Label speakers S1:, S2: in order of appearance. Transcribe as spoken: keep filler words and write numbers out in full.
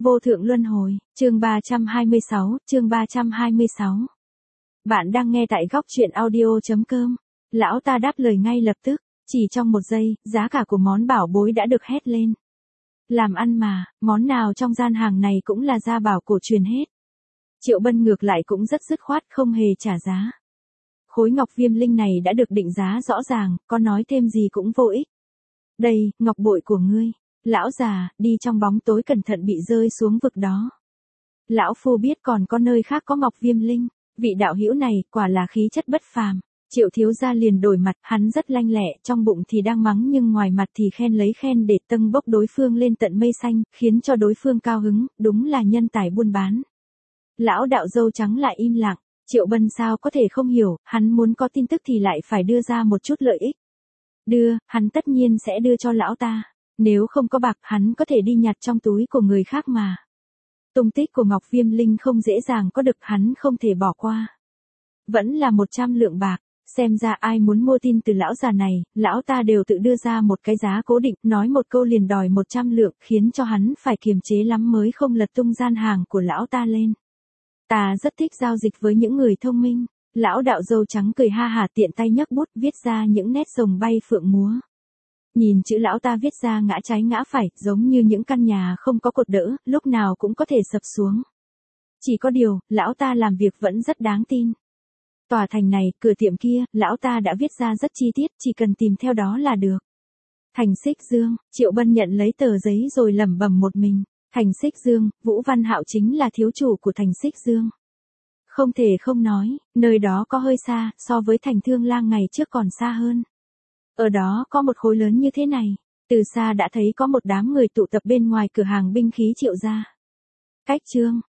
S1: Vô thượng luân hồi, chương ba trăm hai mươi sáu, chương ba trăm hai mươi sáu. Bạn đang nghe tại góc truyện audio chấm com. Lão ta đáp lời ngay lập tức, chỉ trong một giây, giá cả của món bảo bối đã được hét lên. Làm ăn mà, món nào trong gian hàng này cũng là gia bảo cổ truyền hết. Triệu Bân ngược lại cũng rất dứt khoát không hề trả giá. Khối ngọc viêm linh này đã được định giá rõ ràng, có nói thêm gì cũng vô ích. Đây, ngọc bội của ngươi. Lão già, đi trong bóng tối cẩn thận bị rơi xuống vực đó. Lão phu biết còn có nơi khác có ngọc viêm linh, vị đạo hữu này quả là khí chất bất phàm. Triệu thiếu gia liền đổi mặt, hắn rất lanh lẹ, trong bụng thì đang mắng nhưng ngoài mặt thì khen lấy khen để tâng bốc đối phương lên tận mây xanh, khiến cho đối phương cao hứng, đúng là nhân tài buôn bán. Lão đạo dâu trắng lại im lặng, Triệu Bân sao có thể không hiểu, hắn muốn có tin tức thì lại phải đưa ra một chút lợi ích. Đưa, hắn tất nhiên sẽ đưa cho lão ta. Nếu không có bạc hắn có thể đi nhặt trong túi của người khác mà. Tung tích của Ngọc Viêm Linh không dễ dàng có được hắn không thể bỏ qua. Vẫn là một trăm lượng bạc, xem ra ai muốn mua tin từ lão già này, lão ta đều tự đưa ra một cái giá cố định, nói một câu liền đòi một trăm lượng, khiến cho hắn phải kiềm chế lắm mới không lật tung gian hàng của lão ta lên. Ta rất thích giao dịch với những người thông minh. Lão đạo dâu trắng cười ha hả tiện tay nhấc bút viết ra những nét rồng bay phượng múa. Nhìn chữ lão ta viết ra ngã trái ngã phải, giống như những căn nhà không có cột đỡ, lúc nào cũng có thể sập xuống. Chỉ có điều, lão ta làm việc vẫn rất đáng tin. Tòa thành này, cửa tiệm kia, lão ta đã viết ra rất chi tiết, chỉ cần tìm theo đó là được. Thành Xích Dương, Triệu Bân nhận lấy tờ giấy rồi lẩm bẩm một mình. Thành Xích Dương, Vũ Văn Hạo chính là thiếu chủ của Thành Xích Dương. Không thể không nói, nơi đó có hơi xa, so với thành Thương Lang ngày trước còn xa hơn. Ở đó có một khối lớn như thế này, từ xa đã thấy có một đám người tụ tập bên ngoài cửa hàng binh khí Triệu gia. Cách chương,